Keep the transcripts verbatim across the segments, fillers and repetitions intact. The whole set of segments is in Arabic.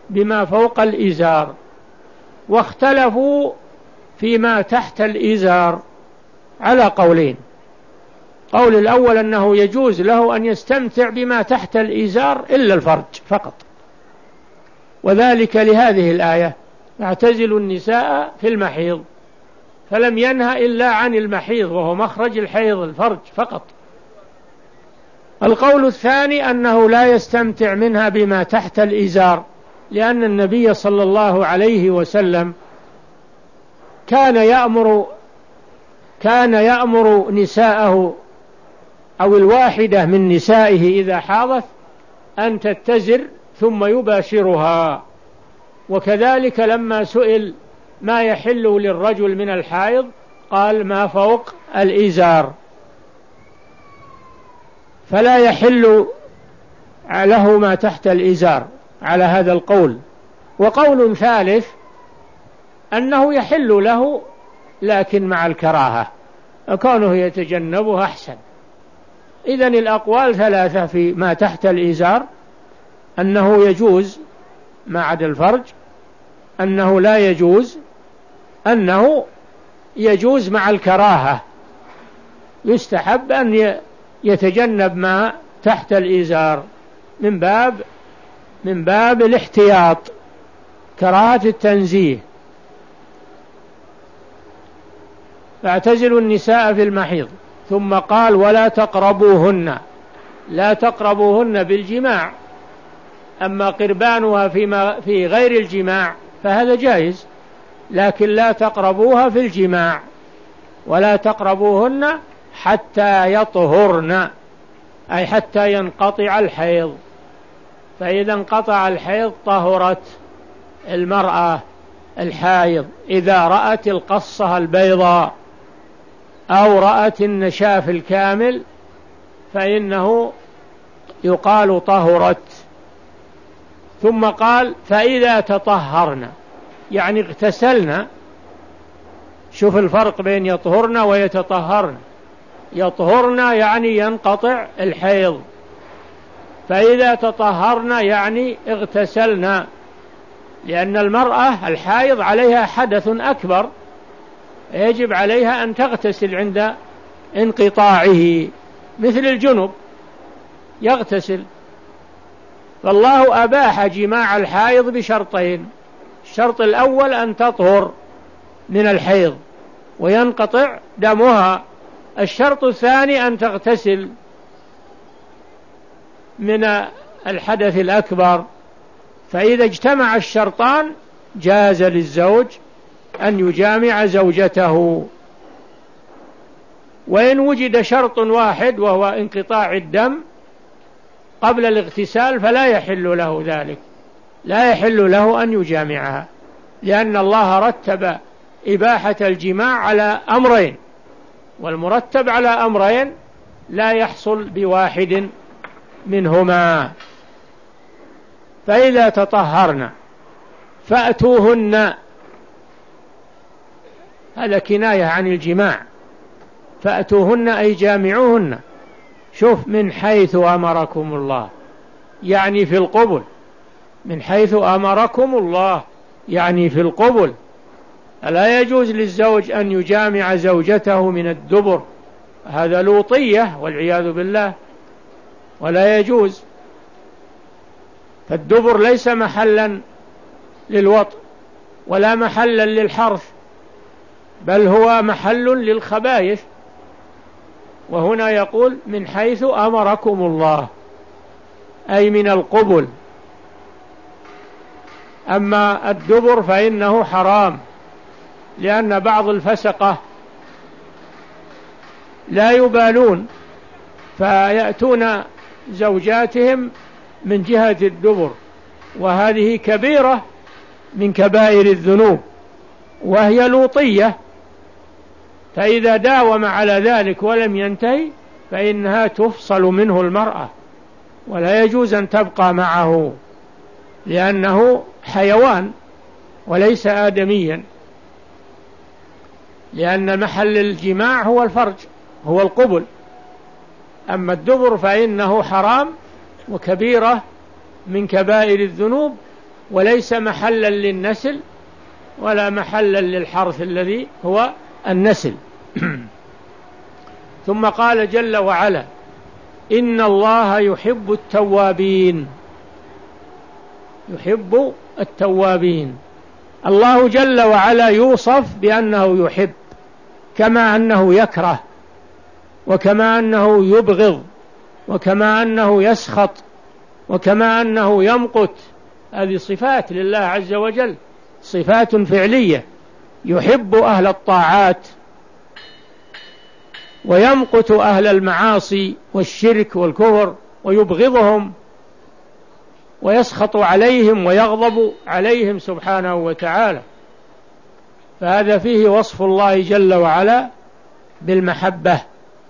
بما فوق الإزار. واختلفوا فيما تحت الإزار على قولين. قول الأول أنه يجوز له أن يستمتع بما تحت الإزار إلا الفرج فقط، وذلك لهذه الآية: اعتزلوا النساء في المحيض، فلم ينهى إلا عن المحيض وهو مخرج الحيض الفرج فقط. القول الثاني أنه لا يستمتع منها بما تحت الإزار، لأن النبي صلى الله عليه وسلم كان يأمر كان يأمر نساءه أو الواحدة من نسائه إذا حاضت أن تتزر ثم يباشرها. وكذلك لما سئل ما يحل للرجل من الحائض قال: ما فوق الإزار، فلا يحل له ما تحت الإزار على هذا القول. وقول ثالث أنه يحل له لكن مع الكراهة، وكونه يتجنبه أحسن. إذن الأقوال ثلاثة في ما تحت الإزار: أنه يجوز ما عدا الفرج، أنه لا يجوز، أنه يجوز مع الكراهة، يستحب أن يتجنب ما تحت الإزار من باب من باب الاحتياط، كراهة التنزيه. فاعتزلوا النساء في المحيض، ثم قال: ولا تقربوهن. لا تقربوهن بالجماع، أما قربانها فيما في غير الجماع فهذا جائز، لكن لا تقربوها في الجماع. ولا تقربوهن حتى يطهرن، أي حتى ينقطع الحيض. فإذا انقطع الحيض طهرت المرأة الحائض إذا رأت القصة البيضاء أو رأت النشاف الكامل فإنه يقال طهرت. ثم قال: فإذا تطهرن، يعني اغتسلن. شوف الفرق بين يطهرن ويتطهرن. يطهرن يعني ينقطع الحيض، فإذا تطهرن يعني اغتسلن، لأن المرأة الحائض عليها حدث أكبر يجب عليها أن تغتسل عند انقطاعه، مثل الجنب يغتسل. فالله أباح جماع الحائض بشرطين: الشرط الأول أن تطهر من الحيض وينقطع دمها، الشرط الثاني أن تغتسل من الحدث الأكبر. فإذا اجتمع الشرطان جاز للزوج أن يجامع زوجته. وإن وجد شرط واحد وهو انقطاع الدم قبل الاغتسال فلا يحل له ذلك، لا يحل له أن يجامعها، لأن الله رتب إباحة الجماع على أمرين، والمرتب على أمرين لا يحصل بواحد منهما. فإذا تطهرن فأتوهن، هذا كناية عن الجماع، فأتوهن أي جامعوهن. شوف: من حيث أمركم الله، يعني في القبل. من حيث أمركم الله يعني في القبل. ألا يجوز للزوج أن يجامع زوجته من الدبر، هذا لوطية والعياذ بالله، ولا يجوز. فالدبر ليس محلا للوطء ولا محلا للحرث، بل هو محل للخبائث. وهنا يقول: من حيث أمركم الله، أي من القبل. أما الدبر فإنه حرام، لأن بعض الفسقة لا يبالون فيأتون زوجاتهم من جهة الدبر، وهذه كبيرة من كبائر الذنوب وهي لوطية. فإذا داوم على ذلك ولم ينتهي فإنها تفصل منه المرأة، ولا يجوز أن تبقى معه، لأنه حيوان وليس آدميا، لأن محل الجماع هو الفرج، هو القبل. أما الدبر فإنه حرام وكبيرة من كبائر الذنوب، وليس محلا للنسل ولا محلا للحرث الذي هو النسل. ثم قال جل وعلا: إن الله يحب التوابين. يحب التوابين. الله جل وعلا يوصف بأنه يحب، كما أنه يكره، وكما أنه يبغض، وكما أنه يسخط، وكما أنه يمقت. هذه صفات لله عز وجل، صفات فعلية. يحب أهل الطاعات ويمقت أهل المعاصي والشرك والكفر، ويبغضهم ويسخط عليهم ويغضب عليهم سبحانه وتعالى. فهذا فيه وصف الله جل وعلا بالمحبة،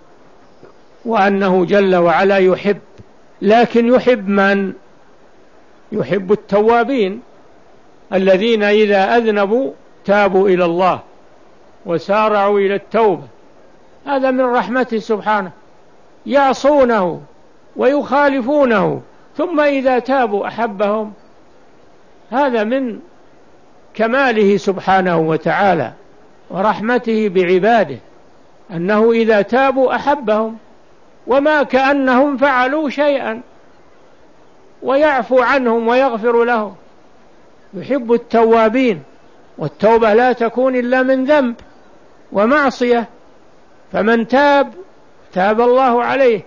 وأنه جل وعلا يحب. لكن يحب من؟ يحب التوابين الذين إذا أذنبوا تابوا إلى الله وسارعوا إلى التوبة. هذا من رحمته سبحانه، يعصونه ويخالفونه ثم إذا تابوا أحبهم. هذا من كماله سبحانه وتعالى ورحمته بعباده، أنه إذا تابوا أحبهم، وما كأنهم فعلوا شيئا، ويعفو عنهم ويغفر لهم. يحب التوابين، والتوبة لا تكون إلا من ذنب ومعصية، فمن تاب تاب الله عليه،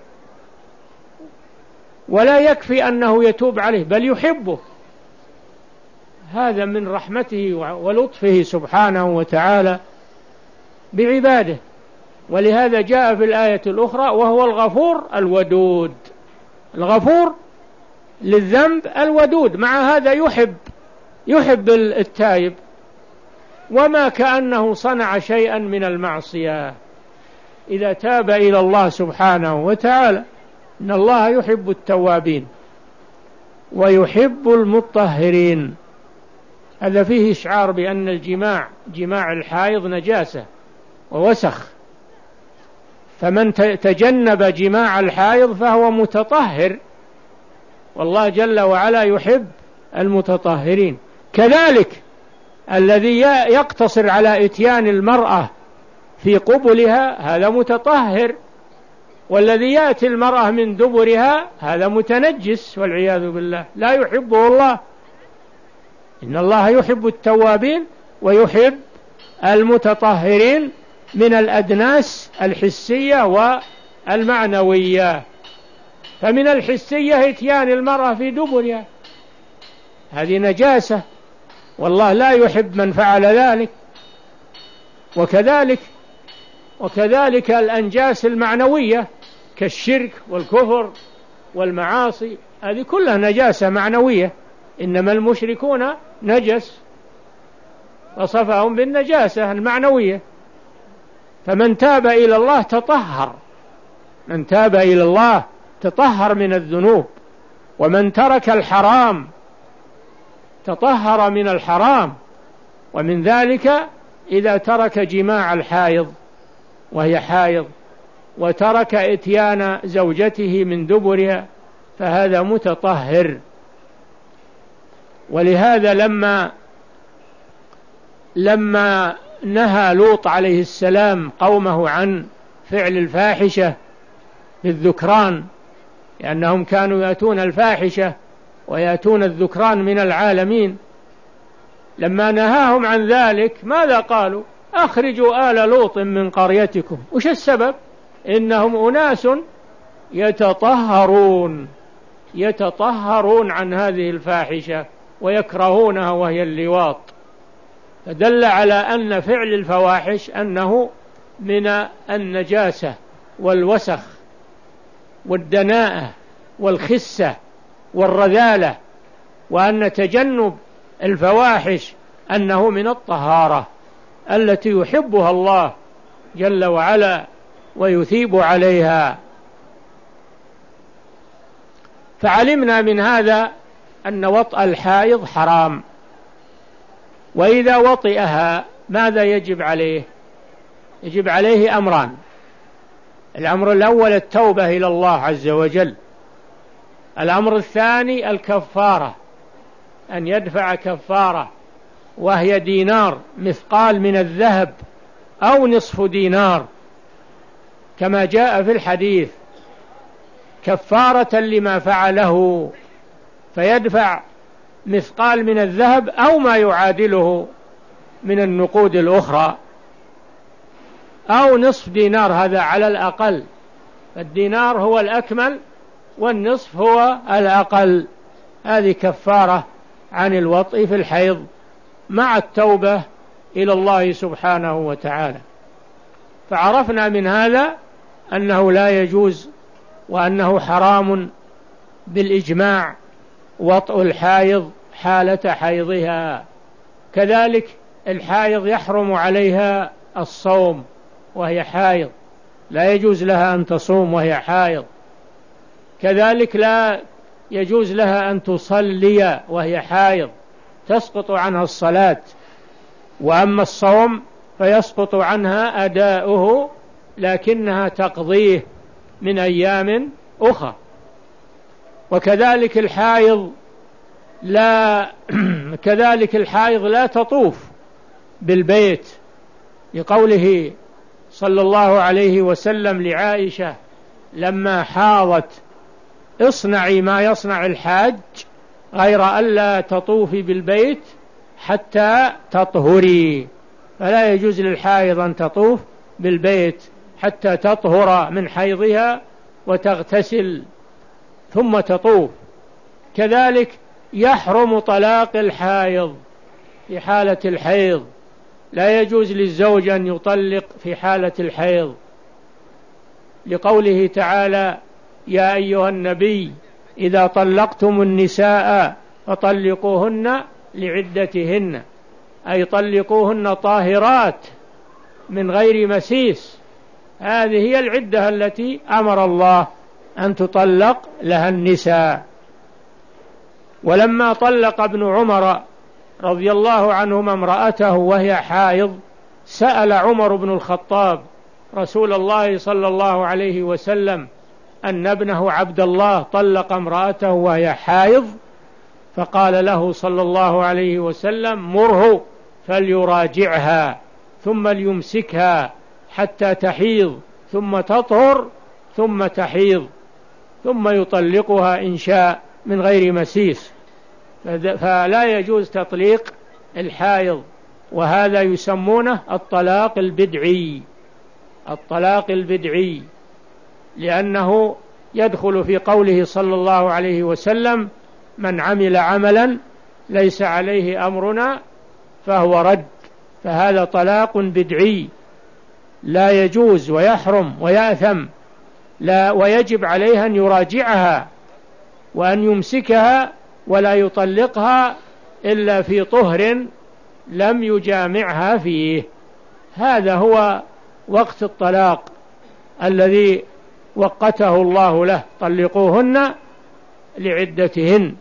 ولا يكفي أنه يتوب عليه بل يحبه. هذا من رحمته ولطفه سبحانه وتعالى بعباده. ولهذا جاء في الآية الأخرى: وهو الغفور الودود. الغفور للذنب الودود، مع هذا يحب يحب التائب، وما كأنه صنع شيئا من المعصية إذا تاب إلى الله سبحانه وتعالى. إن الله يحب التوابين ويحب المطهرين. هذا فيه إشعار بأن الجماع جماع الحائض نجاسة ووسخ، فمن تجنب جماع الحائض فهو متطهر، والله جل وعلا يحب المتطهرين. كذلك الذي يقتصر على إتيان المرأة في قبلها هذا متطهر، والذي يأتي المرأة من دبرها هذا متنجس والعياذ بالله، لا يحبه الله. إن الله يحب التوابين ويحب المتطهرين من الأدناس الحسية والمعنوية. فمن الحسية إتيان المرأة في دبرها، هذه نجاسة، والله لا يحب من فعل ذلك. وكذلك وكذلك الأنجاس المعنوية كالشرك والكفر والمعاصي، هذه كلها نجاسة معنوية. إنما المشركون نجس، وصفهم بالنجاسة المعنوية. فمن تاب إلى الله تطهر، من تاب إلى الله تطهر من الذنوب. ومن ترك الحرام تطهر من الحرام. ومن ذلك إذا ترك جماع الحائض وهي حائض، وترك إتيان زوجته من دبرها، فهذا متطهر. ولهذا لما لما نهى لوط عليه السلام قومه عن فعل الفاحشة بالذكران، لأنهم كانوا يأتون الفاحشة ويأتون الذكران من العالمين، لما نهاهم عن ذلك ماذا قالوا؟ أخرجوا آل لوط من قريتكم. وش السبب؟ إنهم أناس يتطهرون يتطهرون عن هذه الفاحشة ويكرهونها وهي اللواط. فدل على أن فعل الفواحش أنه من النجاسة والوسخ والدناءة والخسة والرذالة، وأن تجنب الفواحش أنه من الطهارة التي يحبها الله جل وعلا ويثيب عليها. فعلمنا من هذا أن وطأ الحائض حرام، وإذا وطئها ماذا يجب عليه؟ يجب عليه أمران. الأمر الأول التوبة إلى الله عز وجل. الأمر الثاني الكفارة. أن يدفع كفارة، وهي دينار مثقال من الذهب أو نصف دينار كما جاء في الحديث، كفارة لما فعله، فيدفع مثقال من الذهب أو ما يعادله من النقود الأخرى، أو نصف دينار، هذا على الأقل، الدينار هو الأكمل والنصف هو الأقل. هذه كفارة عن الوطء في الحيض مع التوبة إلى الله سبحانه وتعالى. فعرفنا من هذا أنه لا يجوز وأنه حرام بالإجماع وطء الحائض حالة حيضها. كذلك الحائض يحرم عليها الصوم وهي حائض، لا يجوز لها أن تصوم وهي حائض. كذلك لا يجوز لها أن تصلي وهي حائض، تسقط عنها الصلاة، وأما الصوم فيسقط عنها أداؤه لكنها تقضيه من أيام أخرى. وكذلك الحائض لا كذلك الحائض لا تطوف بالبيت، لقوله صلى الله عليه وسلم لعائشة لما حاضت: اصنعي ما يصنع الحاج غير ألا تطوفي بالبيت حتى تطهري. فلا يجوز للحائض أن تطوف بالبيت حتى تطهر من حيضها وتغتسل ثم تطوف. كذلك يحرم طلاق الحائض في حالة الحيض، لا يجوز للزوج أن يطلق في حالة الحيض، لقوله تعالى: يا أيها النبي إذا طلقتم النساء فطلقوهن لعدتهن، أي طلقوهن طاهرات من غير مسيس. هذه هي العدة التي أمر الله أن تطلق لها النساء. ولما طلق ابن عمر رضي الله عنهما امرأته وهي حائض، سأل عمر بن الخطاب رسول الله صلى الله عليه وسلم أن ابنه عبد الله طلق امرأته وهي حائض، فقال له صلى الله عليه وسلم: مره فليراجعها ثم ليمسكها حتى تحيض ثم تطهر ثم تحيض ثم يطلقها إن شاء من غير مسيس. فلا يجوز تطليق الحائض، وهذا يسمونه الطلاق البدعي، الطلاق البدعي، لأنه يدخل في قوله صلى الله عليه وسلم: من عمل عملا ليس عليه أمرنا فهو رد. فهذا طلاق بدعي لا يجوز ويحرم ويأثم، لا ويجب عليه أن يراجعها وأن يمسكها ولا يطلقها إلا في طهر لم يجامعها فيه. هذا هو وقت الطلاق الذي وقته الله له: طلقوهن لعدتهن.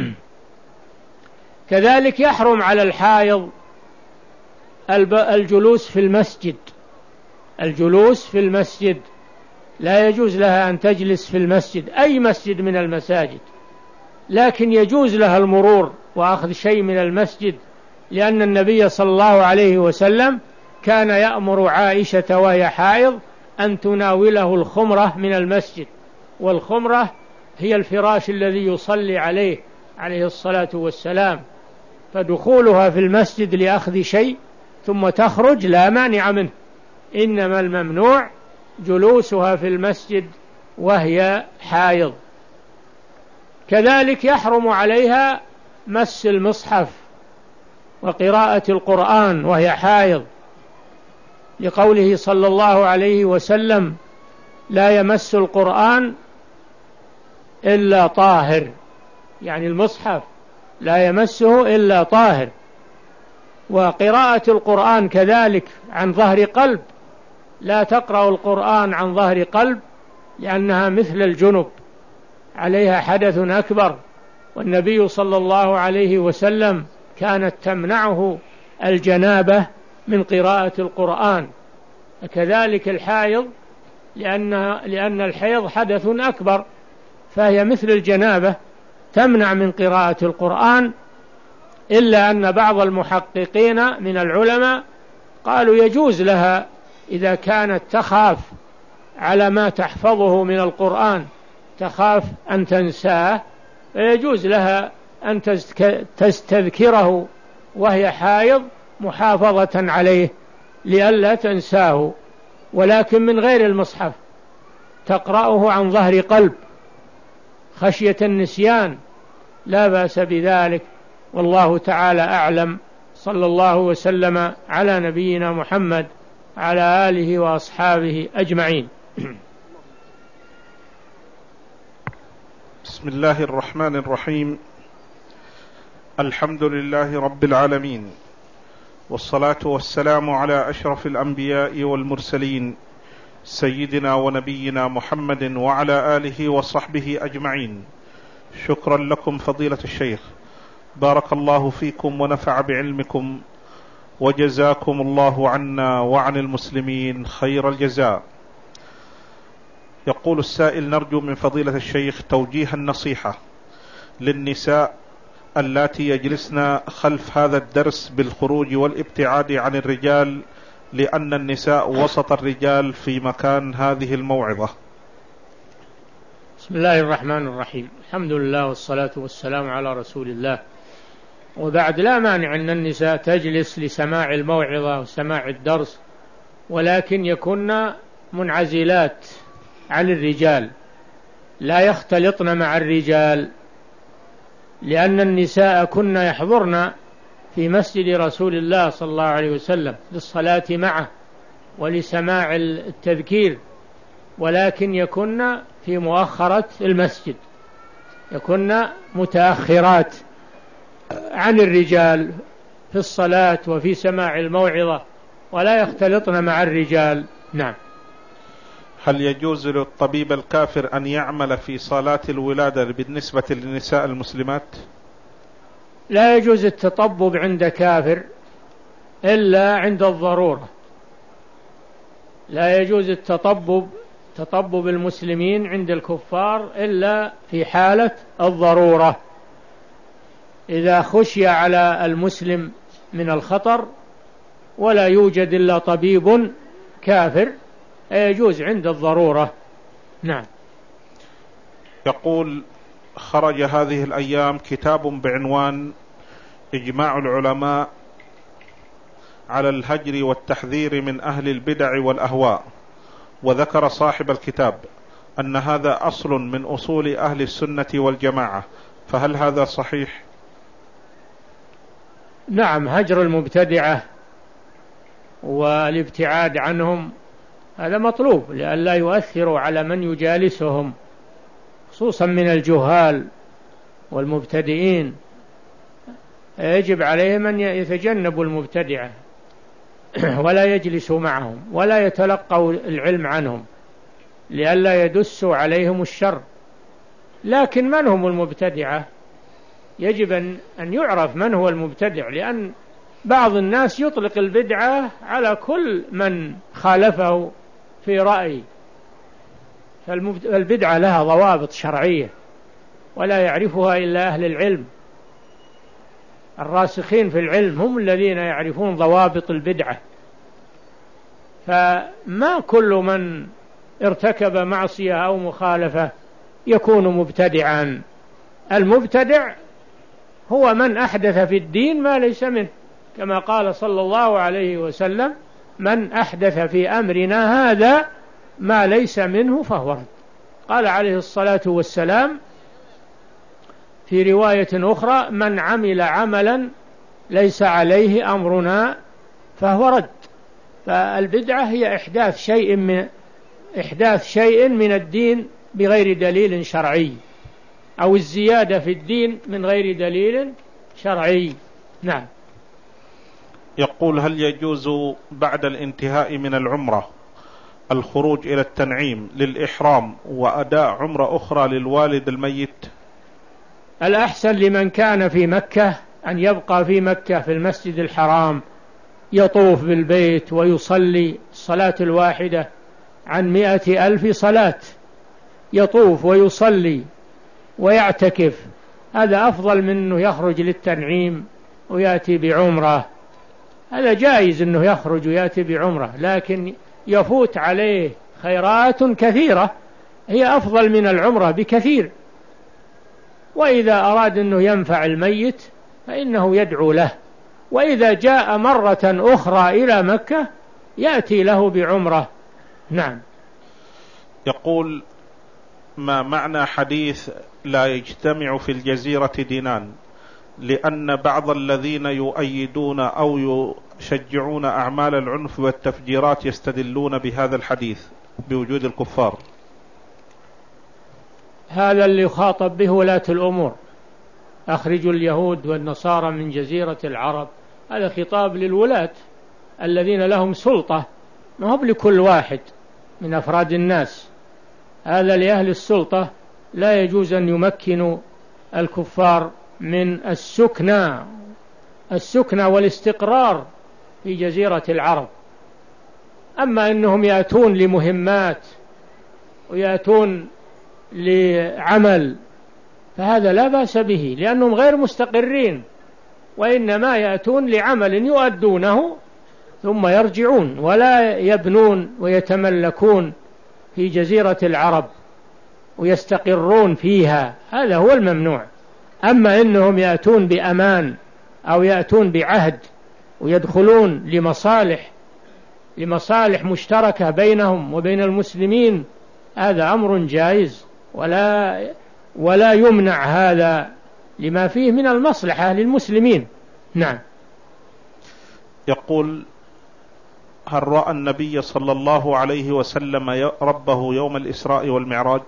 كذلك يحرم على الحائض الجلوس في المسجد، الجلوس في المسجد لا يجوز لها أن تجلس في المسجد، أي مسجد من المساجد، لكن يجوز لها المرور وأخذ شيء من المسجد، لأن النبي صلى الله عليه وسلم كان يأمر عائشة وهي حائض أن تناوله الخمرة من المسجد، والخمرة هي الفراش الذي يصلي عليه عليه الصلاة والسلام، فدخولها في المسجد لأخذ شيء ثم تخرج لا مانع منه، إنما الممنوع جلوسها في المسجد وهي حائض. كذلك يحرم عليها مس المصحف وقراءة القرآن وهي حائض، لقوله صلى الله عليه وسلم: لا يمس القرآن إلا طاهر، يعني المصحف لا يمسه إلا طاهر. وقراءة القرآن كذلك عن ظهر قلب، لا تقرأ القرآن عن ظهر قلب لأنها مثل الجنب عليها حدث أكبر، والنبي صلى الله عليه وسلم كانت تمنعه الجنابة من قراءة القرآن. كذلك الحائض، لأن لأن الحيض حدث أكبر، فهي مثل الجنابة تمنع من قراءة القرآن إلا أن بعض المحققين من العلماء قالوا يجوز لها إذا كانت تخاف على ما تحفظه من القرآن، تخاف أن تنساه، فيجوز لها أن تستذكره وهي حائض محافظة عليه لئلا تنساه، ولكن من غير المصحف، تقرأه عن ظهر قلب خشية النسيان، لا بأس بذلك، والله تعالى أعلم. صلى الله وسلم على نبينا محمد على آله وأصحابه أجمعين. بسم الله الرحمن الرحيم. الحمد لله رب العالمين، والصلاة والسلام على أشرف الأنبياء والمرسلين سيدنا ونبينا محمد وعلى آله وصحبه أجمعين. شكرا لكم فضيلة الشيخ، بارك الله فيكم ونفع بعلمكم، وجزاكم الله عنا وعن المسلمين خير الجزاء. يقول السائل: نرجو من فضيلة الشيخ توجيه النصيحة للنساء اللاتي يجلسن خلف هذا الدرس بالخروج والابتعاد عن الرجال، لأن النساء وسط الرجال في مكان هذه الموعظة. بسم الله الرحمن الرحيم، الحمد لله والصلاة والسلام على رسول الله، وبعد، لا مانع أن النساء تجلس لسماع الموعظة وسماع الدرس، ولكن يكن منعزلات عن الرجال، لا يختلطن مع الرجال، لأن النساء كن يحضرن في مسجد رسول الله صلى الله عليه وسلم للصلاة معه ولسماع التذكير، ولكن يكن في مؤخرة المسجد، يكن متأخرات عن الرجال في الصلاة وفي سماع الموعظة، ولا يختلطن مع الرجال. نعم. هل يجوز للطبيب الكافر أن يعمل في صالات الولادة بالنسبة للنساء المسلمات؟ لا يجوز التطبب عند كافر إلا عند الضرورة، لا يجوز التطبب تطبب المسلمين عند الكفار إلا في حالة الضرورة، إذا خشي على المسلم من الخطر ولا يوجد إلا طبيب كافر يجوز عند الضرورة. نعم. يقول: خرج هذه الأيام كتاب بعنوان إجماع العلماء على الهجر والتحذير من أهل البدع والأهواء، وذكر صاحب الكتاب أن هذا أصل من أصول أهل السنة والجماعة، فهل هذا صحيح؟ نعم، هجر المبتدعة والابتعاد عنهم هذا مطلوب لئلا يؤثروا على من يجالسهم، خصوصا من الجهال والمبتدئين، يجب عليهم أن يتجنبوا المبتدعة ولا يجلسوا معهم ولا يتلقوا العلم عنهم لئلا يدسوا عليهم الشر. لكن من هم المبتدعة؟ يجب أن يعرف من هو المبتدع، لأن بعض الناس يطلق البدعة على كل من خالفه في رأي، فالبدعة لها ضوابط شرعية ولا يعرفها إلا أهل العلم، الراسخين في العلم هم الذين يعرفون ضوابط البدعة، فما كل من ارتكب معصية أو مخالفة يكون مبتدعا. المبتدع هو من أحدث في الدين ما ليس منه، كما قال صلى الله عليه وسلم: من أحدث في أمرنا هذا ما ليس منه فهو رد. قال عليه الصلاة والسلام في رواية أخرى: من عمل عملا ليس عليه أمرنا فهو رد. فالبدعة هي إحداث شيء من إحداث شيء من الدين بغير دليل شرعي، أو الزيادة في الدين من غير دليل شرعي. نعم. يقول: هل يجوز بعد الانتهاء من العمرة الخروج إلى التنعيم للإحرام وأداء عمرة أخرى للوالد الميت؟ الأحسن لمن كان في مكة أن يبقى في مكة في المسجد الحرام، يطوف بالبيت ويصلي الصلاة الواحدة عن مئة ألف صلاة، يطوف ويصلي ويعتكف، هذا أفضل من أنه يخرج للتنعيم ويأتي بعمرة، هذا جائز أنه يخرج ويأتي بعمرة، لكن يفوت عليه خيرات كثيرة هي أفضل من العمرة بكثير. وإذا أراد أنه ينفع الميت فإنه يدعو له، وإذا جاء مرة أخرى إلى مكة يأتي له بعمرة. نعم. يقول: ما معنى حديث لا يجتمع في الجزيرة دينان؟ لأن بعض الذين يؤيدون أو يشجعون أعمال العنف والتفجيرات يستدلون بهذا الحديث بوجود الكفار. هذا اللي يخاطب به ولاة الأمور، أخرجوا اليهود والنصارى من جزيرة العرب، هذا خطاب للولاة الذين لهم سلطة، ما هو لكل واحد من أفراد الناس، هذا لأهل السلطة. لا يجوز أن يمكنوا الكفار من السكنى السكنى والاستقرار في جزيرة العرب. أما أنهم يأتون لمهمات ويأتون لعمل فهذا لا بأس به، لأنهم غير مستقرين، وإنما يأتون لعمل يؤدونه ثم يرجعون، ولا يبنون ويتملكون في جزيرة العرب ويستقرون فيها، هذا هو الممنوع. أما إنهم يأتون بأمان أو يأتون بعهد ويدخلون لمصالح لمصالح مشتركة بينهم وبين المسلمين، هذا أمر جائز، ولا ولا يمنع هذا لما فيه من المصلحة للمسلمين. نعم. يقول: هل رأى النبي صلى الله عليه وسلم ربه يوم الإسراء والمعراج؟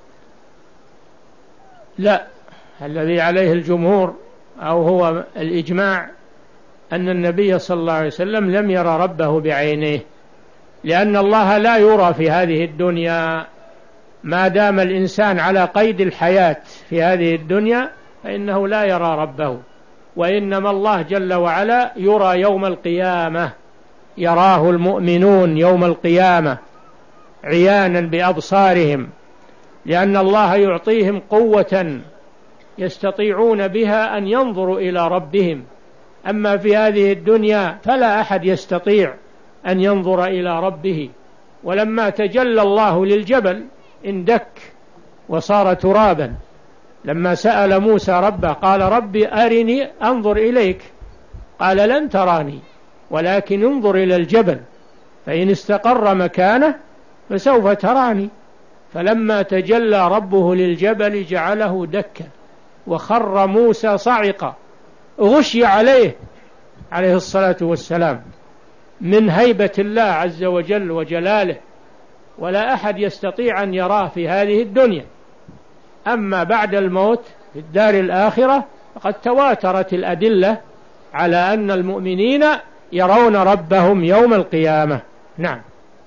لا، الذي عليه الجمهور أو هو الإجماع أن النبي صلى الله عليه وسلم لم يرى ربه بعينيه، لأن الله لا يرى في هذه الدنيا ما دام الإنسان على قيد الحياة في هذه الدنيا، فإنه لا يرى ربه، وإنما الله جل وعلا يرى يوم القيامة، يراه المؤمنون يوم القيامة عيانا بأبصارهم، لأن الله يعطيهم قوة يستطيعون بها أن ينظروا إلى ربهم. أما في هذه الدنيا فلا أحد يستطيع أن ينظر إلى ربه. ولما تجلى الله للجبل اندك وصار ترابا، لما سأل موسى ربه قال: ربي أرني أنظر إليك، قال: لن تراني ولكن انظر إلى الجبل فإن استقر مكانه فسوف تراني. فلما تجلى ربه للجبل جعله دكا وخر موسى صعقا، غشي عليه عليه الصلاة والسلام من هيبة الله عز وجل وجلاله، ولا أحد يستطيع أن يراه في هذه الدنيا. أما بعد الموت في الدار الآخرة فقد تواترت الأدلة على أن المؤمنين يرون ربهم يوم القيامة. نعم.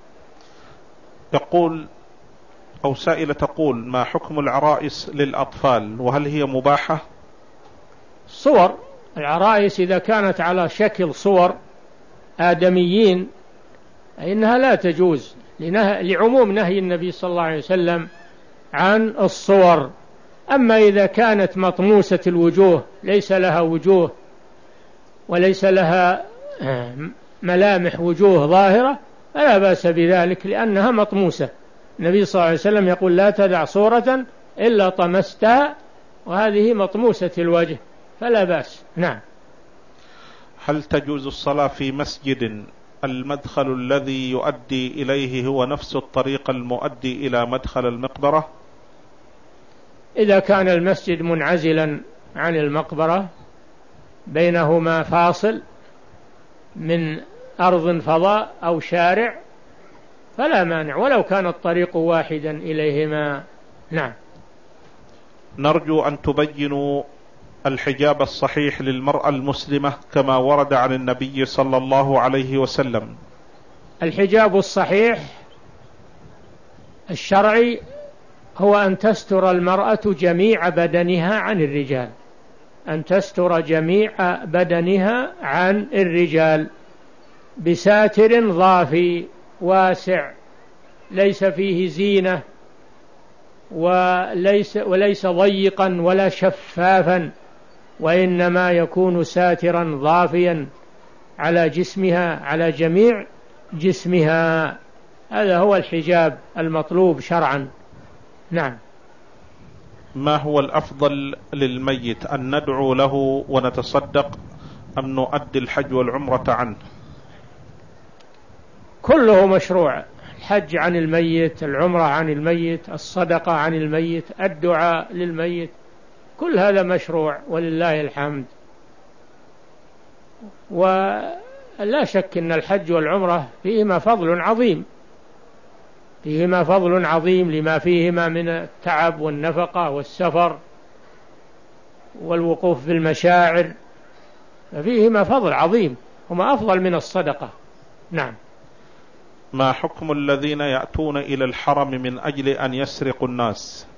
يقول أو سائلة تقول: ما حكم العرائس للأطفال، وهل هي مباحة؟ صور العرائس إذا كانت على شكل صور آدميين إنها لا تجوز، لعموم نهي النبي صلى الله عليه وسلم عن الصور. أما إذا كانت مطموسة الوجوه ليس لها وجوه وليس لها ملامح وجوه ظاهرة فلا بأس بذلك، لأنها مطموسة. النبي صلى الله عليه وسلم يقول: لا تدع صورة إلا طمستها، وهذه مطموسة الوجه فلا بأس. نعم. هل تجوز الصلاة في مسجد المدخل الذي يؤدي إليه هو نفس الطريق المؤدي إلى مدخل المقبرة؟ إذا كان المسجد منعزلا عن المقبرة بينهما فاصل من أرض فضاء أو شارع فلا مانع، ولو كان الطريق واحدا إليهما. نعم. نرجو أن تبينوا الحجاب الصحيح للمرأة المسلمة كما ورد عن النبي صلى الله عليه وسلم. الحجاب الصحيح الشرعي هو أن تستر المرأة جميع بدنها عن الرجال، أن تستر جميع بدنها عن الرجال بساتر ضافي واسع ليس فيه زينة وليس, وليس ضيقا ولا شفافا، وإنما يكون ساترا ضافيا على جسمها، على جميع جسمها. هذا هو الحجاب المطلوب شرعا. نعم. ما هو الأفضل للميت، أن ندعو له ونتصدق أم نؤدي الحج والعمرة عنه؟ كله مشروع، الحج عن الميت، العمرة عن الميت، الصدقة عن الميت، الدعاء للميت، كل هذا مشروع ولله الحمد. ولا شك أن الحج والعمرة فيهما فضل عظيم، فيهما فضل عظيم لما فيهما من التعب والنفقة والسفر والوقوف في المشاعر، ففيهما فضل عظيم، هما أفضل من الصدقة. نعم. ما حكم الذين يأتون إلى الحرم من أجل أن يسرقوا الناس؟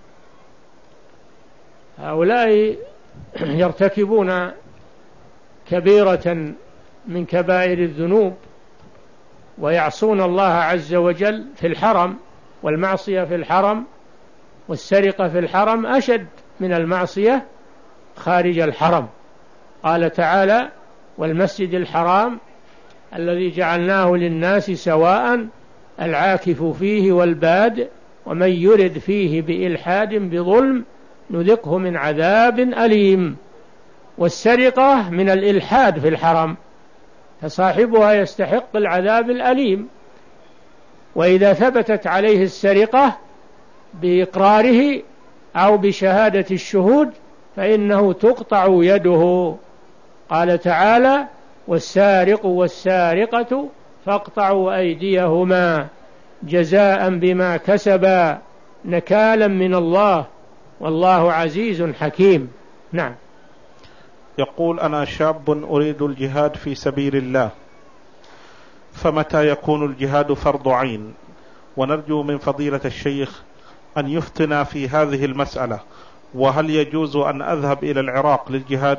هؤلاء يرتكبون كبيرة من كبائر الذنوب ويعصون الله عز وجل في الحرم، والمعصية في الحرم والسرقة في الحرم أشد من المعصية خارج الحرم. قال تعالى: والمسجد الحرام الذي جعلناه للناس سواء العاكف فيه والباد ومن يرد فيه بإلحاد بظلم نذقه من عذاب أليم. والسرقة من الإلحاد في الحرم، فصاحبها يستحق العذاب الأليم. وإذا ثبتت عليه السرقة بإقراره أو بشهادة الشهود فإنه تقطع يده. قال تعالى: والسارق والسارقة فاقطعوا أيديهما جزاء بما كسبا نكالا من الله والله عزيز حكيم. نعم. يقول: أنا شاب أريد الجهاد في سبيل الله، فمتى يكون الجهاد فرض عين؟ ونرجو من فضيلة الشيخ أن يفتنا في هذه المسألة، وهل يجوز أن أذهب إلى العراق للجهاد؟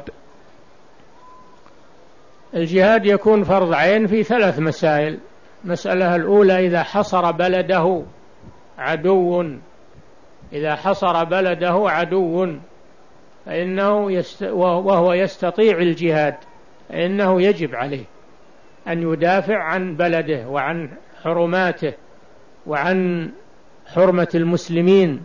الجهاد يكون فرض عين في ثلاث مسائل. مسألة الأولى: إذا حصر بلده عدو إذا حصر بلده عدو فإنه يست... وهو يستطيع الجهاد فإنه يجب عليه أن يدافع عن بلده وعن حرماته وعن حرمة المسلمين.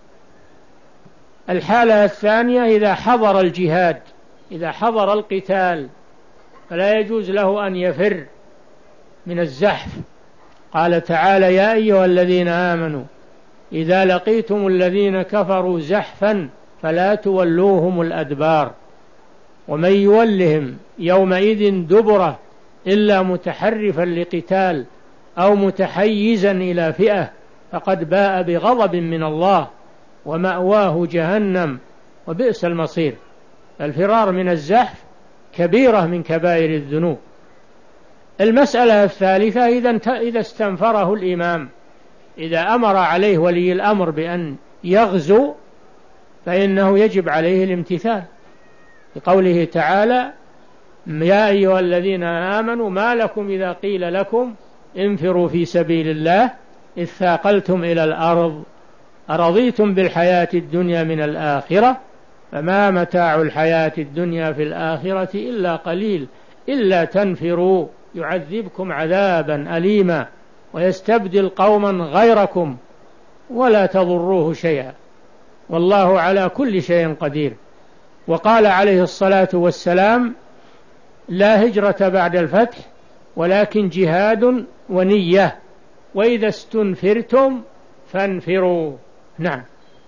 الحالة الثانية: إذا حضر الجهاد، إذا حضر القتال فلا يجوز له أن يفر من الزحف. قال تعالى: يا أيها الذين آمنوا إذا لقيتم الذين كفروا زحفا فلا تولوهم الأدبار ومن يولهم يومئذ دبره إلا متحرفا لقتال أو متحيزا إلى فئة فقد باء بغضب من الله ومأواه جهنم وبئس المصير. الفرار من الزحف كبيرة من كبائر الذنوب. المسألة الثالثة: إذا استنفره الإمام، إذا أمر عليه ولي الأمر بأن يغزو فإنه يجب عليه الامتثال، لقوله تعالى: يا أيها الذين آمنوا ما لكم إذا قيل لكم انفروا في سبيل الله إذ ثاقلتم إلى الأرض أرضيتم بالحياة الدنيا من الآخرة فما متاع الحياة الدنيا في الآخرة إلا قليل إلا تنفروا يعذبكم عذابا أليما ويستبدل قوما غيركم ولا تضروه شيئا والله على كل شيء قدير. وقال عليه الصلاة والسلام: لا هجرة بعد الفتح ولكن جهاد ونية وإذا استنفرتم فانفروا. نعم.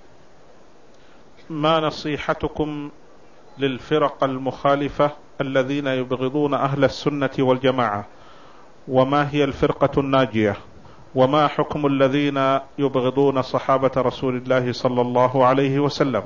ما نصيحتكم للفرق المخالفة الذين يبغضون أهل السنة والجماعة، وما هي الفرقة الناجية، وما حكم الذين يبغضون صحابة رسول الله صلى الله عليه وسلم؟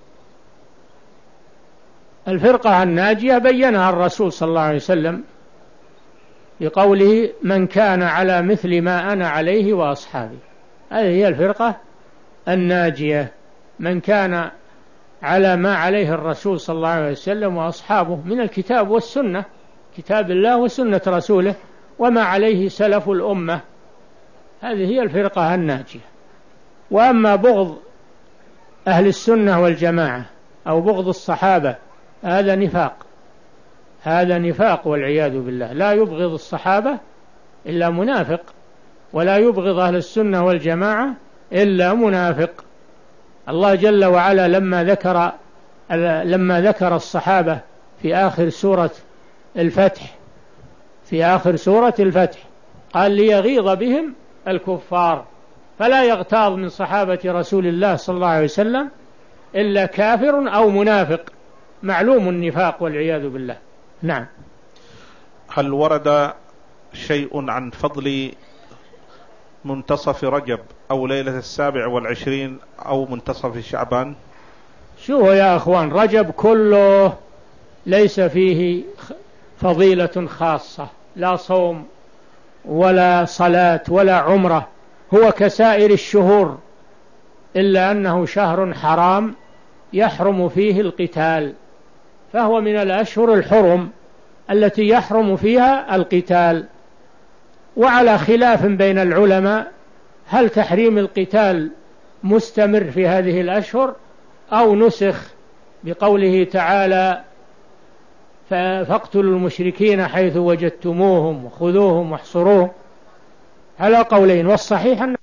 الفرقة الناجية بينها الرسول صلى الله عليه وسلم بقوله: من كان على مثل ما أنا عليه وأصحابي. هذه هي الفرقة الناجية، من كان على ما عليه الرسول صلى الله عليه وسلم وأصحابه من الكتاب والسنة، كتاب الله وسنة رسوله، وما عليه سلف الأمة. هذه هي الفرقة الناجية. وأما بغض أهل السنة والجماعة أو بغض الصحابة هذا نفاق، هذا نفاق والعياذ بالله. لا يبغض الصحابة إلا منافق، ولا يبغض أهل السنة والجماعة إلا منافق. الله جل وعلا لما ذكر لما ذكر الصحابة في آخر سورة الفتح في آخر سورة الفتح قال ليغيظ بهم الكفار، فلا يغتاظ من صحابة رسول الله صلى الله عليه وسلم إلا كافر أو منافق معلوم النفاق والعياذ بالله. نعم. هل ورد شيء عن فضل منتصف رجب أو ليلة السابع والعشرين أو منتصف شعبان؟ شو يا أخوان، رجب كله ليس فيه فضيلة خاصة، لا صوم ولا صلاة ولا عمرة، هو كسائر الشهور، إلا أنه شهر حرام يحرم فيه القتال، فهو من الأشهر الحرم التي يحرم فيها القتال. وعلى خلاف بين العلماء هل تحريم القتال مستمر في هذه الأشهر أو نسخ بقوله تعالى فاقتلوا المشركين حيث وجدتموهم وخذوهم واحصروهم، على قولين، والصحيح أن